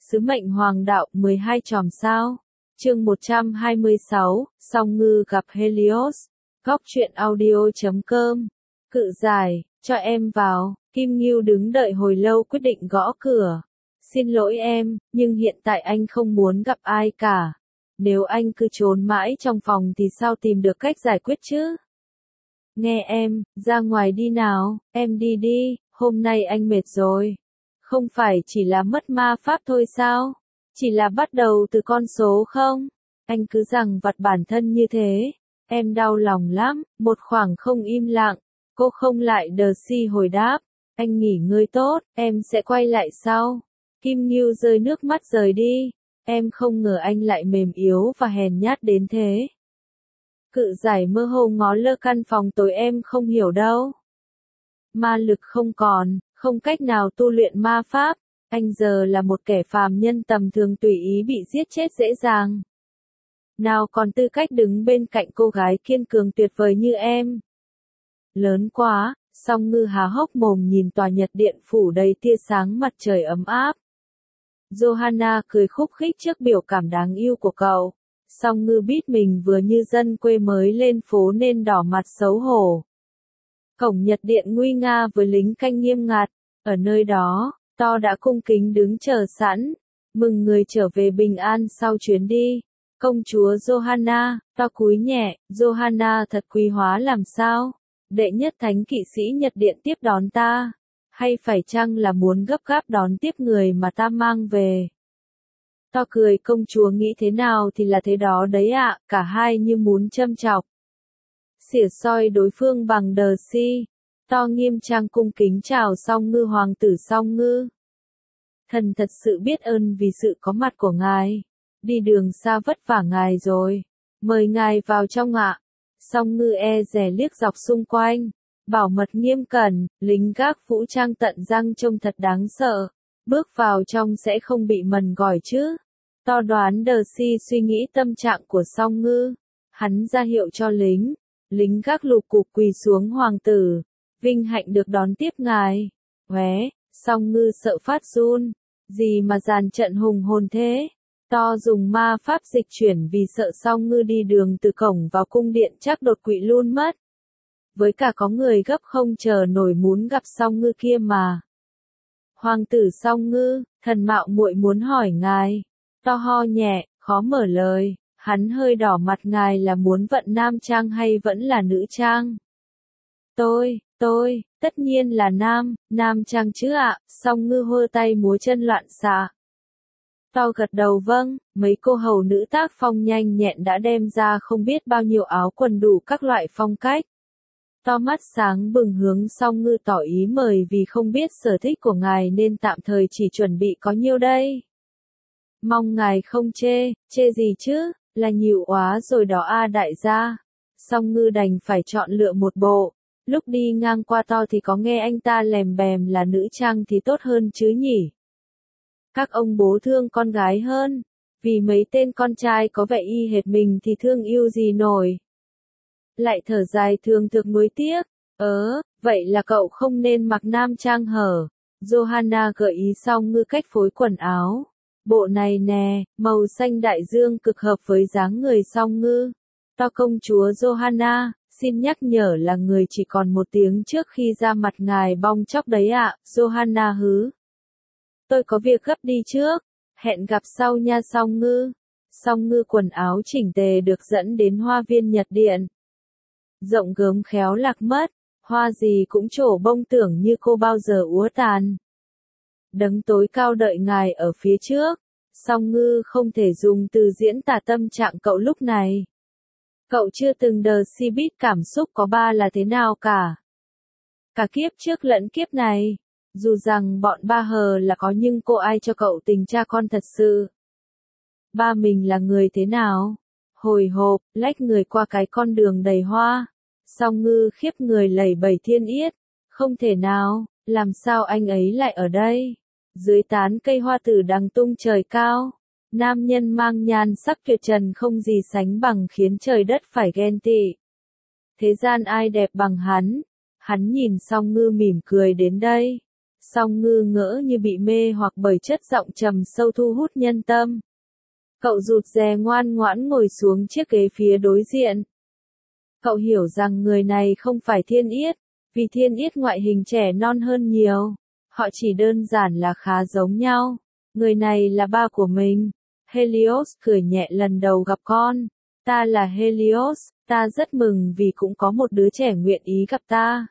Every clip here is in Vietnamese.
Sứ mệnh hoàng đạo 12 chòm sao. Chương 126, Song Ngư gặp Helios. Góc truyện audio.com. Cự giải, cho em vào. Kim Ngưu đứng đợi hồi lâu quyết định gõ cửa. Xin lỗi em, nhưng hiện tại anh không muốn gặp ai cả. Nếu anh cứ trốn mãi trong phòng thì sao tìm được cách giải quyết chứ? Nghe em, ra ngoài đi nào, em đi đi, hôm nay anh mệt rồi. Không phải chỉ là mất ma pháp thôi sao? Chỉ là bắt đầu từ con số không? Anh cứ rằng vặt bản thân như thế. Em đau lòng lắm, một khoảng không im lặng. Cô không lại Darcy hồi đáp. Anh nghỉ ngơi tốt, em sẽ quay lại sau. Kim Ngưu rơi nước mắt rời đi. Em không ngờ anh lại mềm yếu và hèn nhát đến thế. Cự giải mơ hồ ngó lơ căn phòng tối em không hiểu đâu. Ma lực không còn, không cách nào tu luyện ma pháp. Anh giờ là một kẻ phàm nhân tầm thường tùy ý bị giết chết dễ dàng. Nào còn tư cách đứng bên cạnh cô gái kiên cường tuyệt vời như em. Lớn quá, Song Ngư há hốc mồm nhìn tòa nhật điện phủ đầy tia sáng mặt trời ấm áp. Johanna cười khúc khích trước biểu cảm đáng yêu của cậu. Song Ngư biết mình vừa như dân quê mới lên phố nên đỏ mặt xấu hổ. Cổng nhật điện nguy nga với lính canh nghiêm ngặt. Ở nơi đó, To đã cung kính đứng chờ sẵn. Mừng người trở về bình an sau chuyến đi. Công chúa Johanna, To cúi nhẹ, Johanna thật quý hóa làm sao? Đệ nhất thánh kỵ sĩ nhật điện tiếp đón ta. Hay phải chăng là muốn gấp gáp đón tiếp người mà ta mang về? To cười, công chúa nghĩ thế nào thì là thế đó đấy ạ, cả hai như muốn châm chọc. Xỉa soi đối phương bằng Darcy. To nghiêm trang cung kính chào Song Ngư, hoàng tử Song Ngư. Thần thật sự biết ơn vì sự có mặt của ngài. Đi đường xa vất vả ngài rồi. Mời ngài vào trong ạ. Song Ngư e dè liếc dọc xung quanh. Bảo mật nghiêm cẩn, lính gác vũ trang tận răng trông thật đáng sợ. Bước vào trong sẽ không bị mần gỏi chứ. To đoán Darcy suy nghĩ tâm trạng của Song Ngư. Hắn ra hiệu cho lính. Lính gác lục cục quỳ xuống, hoàng tử. Vinh hạnh được đón tiếp ngài. Hué, Song Ngư sợ phát run. Gì mà dàn trận hùng hồn thế? To dùng ma pháp dịch chuyển vì sợ Song Ngư đi đường từ cổng vào cung điện chắc đột quỵ luôn mất. Với cả có người gấp không chờ nổi muốn gặp Song Ngư kia mà. Hoàng tử Song Ngư, thần mạo muội muốn hỏi ngài. To ho nhẹ, khó mở lời. Hắn hơi đỏ mặt, ngài là muốn vận nam trang hay vẫn là nữ trang? Tôi, tất nhiên là nam trang chứ ạ. Song Ngư hơ tay múa chân loạn xạ. To gật đầu vâng, mấy cô hầu nữ tác phong nhanh nhẹn đã đem ra không biết bao nhiêu áo quần đủ các loại phong cách. To mắt sáng bừng hướng Song Ngư tỏ ý mời vì không biết sở thích của ngài nên tạm thời chỉ chuẩn bị có nhiêu đây. Mong ngài không chê gì chứ, là nhiều quá rồi đó a đại gia. Song Ngư đành phải chọn lựa một bộ. Lúc đi ngang qua To thì có nghe anh ta lèm bèm là nữ trang thì tốt hơn chứ nhỉ. Các ông bố thương con gái hơn. Vì mấy tên con trai có vẻ y hệt mình thì thương yêu gì nổi. Lại thở dài thường thực nuối tiếc. Vậy là cậu không nên mặc nam trang hở. Johanna gợi ý Song Ngư cách phối quần áo. Bộ này nè, màu xanh đại dương cực hợp với dáng người Song Ngư. To công chúa Johanna, xin nhắc nhở là người chỉ còn 1 tiếng trước khi ra mặt ngài bong chóc đấy ạ. Johanna hứ. Tôi có việc gấp đi trước. Hẹn gặp sau nha Song Ngư. Song Ngư quần áo chỉnh tề được dẫn đến hoa viên nhật điện. Rộng gớm khéo lạc mất. Hoa gì cũng trổ bông tưởng như cô bao giờ úa tàn. Đấng tối cao đợi ngài ở phía trước. Song Ngư không thể dùng từ diễn tả tâm trạng cậu lúc này. Cậu chưa từng Darcy biết cảm xúc có ba là thế nào cả. Cả kiếp trước lẫn kiếp này. Dù rằng bọn ba hờ là có nhưng cô ai cho cậu tình cha con thật sự. Ba mình là người thế nào? Hồi hộp, lách người qua cái con đường đầy hoa. Song Ngư khiếp người lẩy bẩy thiên yết. Không thể nào, làm sao anh ấy lại ở đây? Dưới tán cây hoa tử đằng tung trời cao. Nam nhân mang nhan sắc tuyệt trần không gì sánh bằng khiến trời đất phải ghen tị. Thế gian ai đẹp bằng hắn? Hắn nhìn Song Ngư mỉm cười đến đây. Song Ngư ngỡ như bị mê hoặc bởi chất giọng trầm sâu thu hút nhân tâm. Cậu rụt rè ngoan ngoãn ngồi xuống chiếc ghế phía đối diện. Cậu hiểu rằng người này không phải Thiên Yết, vì Thiên Yết ngoại hình trẻ non hơn nhiều. Họ chỉ đơn giản là khá giống nhau. Người này là ba của mình. Helios cười nhẹ lần đầu gặp con. Ta là Helios, ta rất mừng vì cũng có một đứa trẻ nguyện ý gặp ta.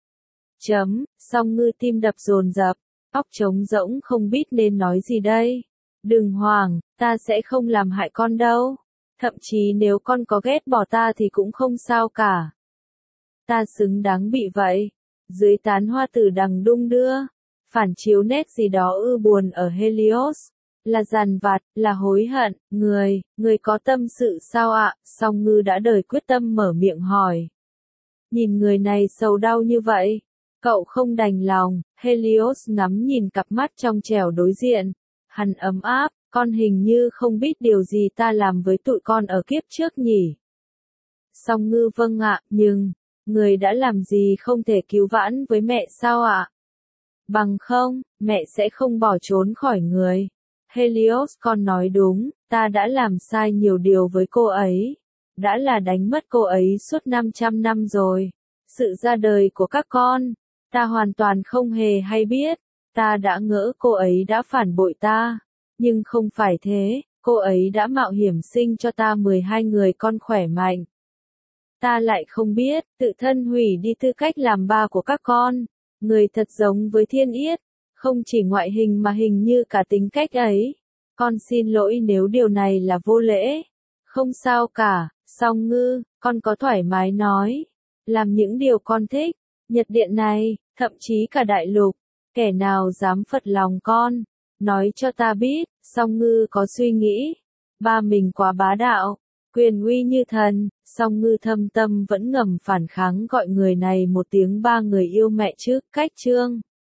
Song Ngư tim đập dồn dập, óc trống rỗng không biết nên nói gì đây. Đừng hoảng, ta sẽ không làm hại con đâu. Thậm chí nếu con có ghét bỏ ta thì cũng không sao cả. Ta xứng đáng bị vậy. Dưới tán hoa tử đằng đung đưa, phản chiếu nét gì đó ư buồn ở Helios. Là dằn vặt, là hối hận, người có tâm sự sao ạ? Song Ngư đã đời quyết tâm mở miệng hỏi. Nhìn người này sầu đau như vậy, cậu không đành lòng. Helios ngắm nhìn cặp mắt trong trẻo đối diện. Hắn ấm áp, con hình như không biết điều gì ta làm với tụi con ở kiếp trước nhỉ. Song Ngư vâng ạ, nhưng, người đã làm gì không thể cứu vãn với mẹ sao ạ? Bằng không, mẹ sẽ không bỏ trốn khỏi người. Helios con nói đúng, ta đã làm sai nhiều điều với cô ấy. Đã là đánh mất cô ấy suốt 500 năm rồi. Sự ra đời của các con, ta hoàn toàn không hề hay biết. Ta đã ngỡ cô ấy đã phản bội ta. Nhưng không phải thế, cô ấy đã mạo hiểm sinh cho ta 12 người con khỏe mạnh. Ta lại không biết, tự thân hủy đi tư cách làm ba của các con. Người thật giống với Thiên Yết, không chỉ ngoại hình mà hình như cả tính cách ấy. Con xin lỗi nếu điều này là vô lễ. Không sao cả, Song Ngư, con có thoải mái nói. Làm những điều con thích, Nhật Điện này, thậm chí cả đại lục. Kẻ nào dám phật lòng con, nói cho ta biết. Song Ngư có suy nghĩ. Ba mình quá bá đạo, quyền uy như thần. Song Ngư thâm tâm vẫn ngầm phản kháng gọi người này một tiếng ba người yêu mẹ trước cách chương.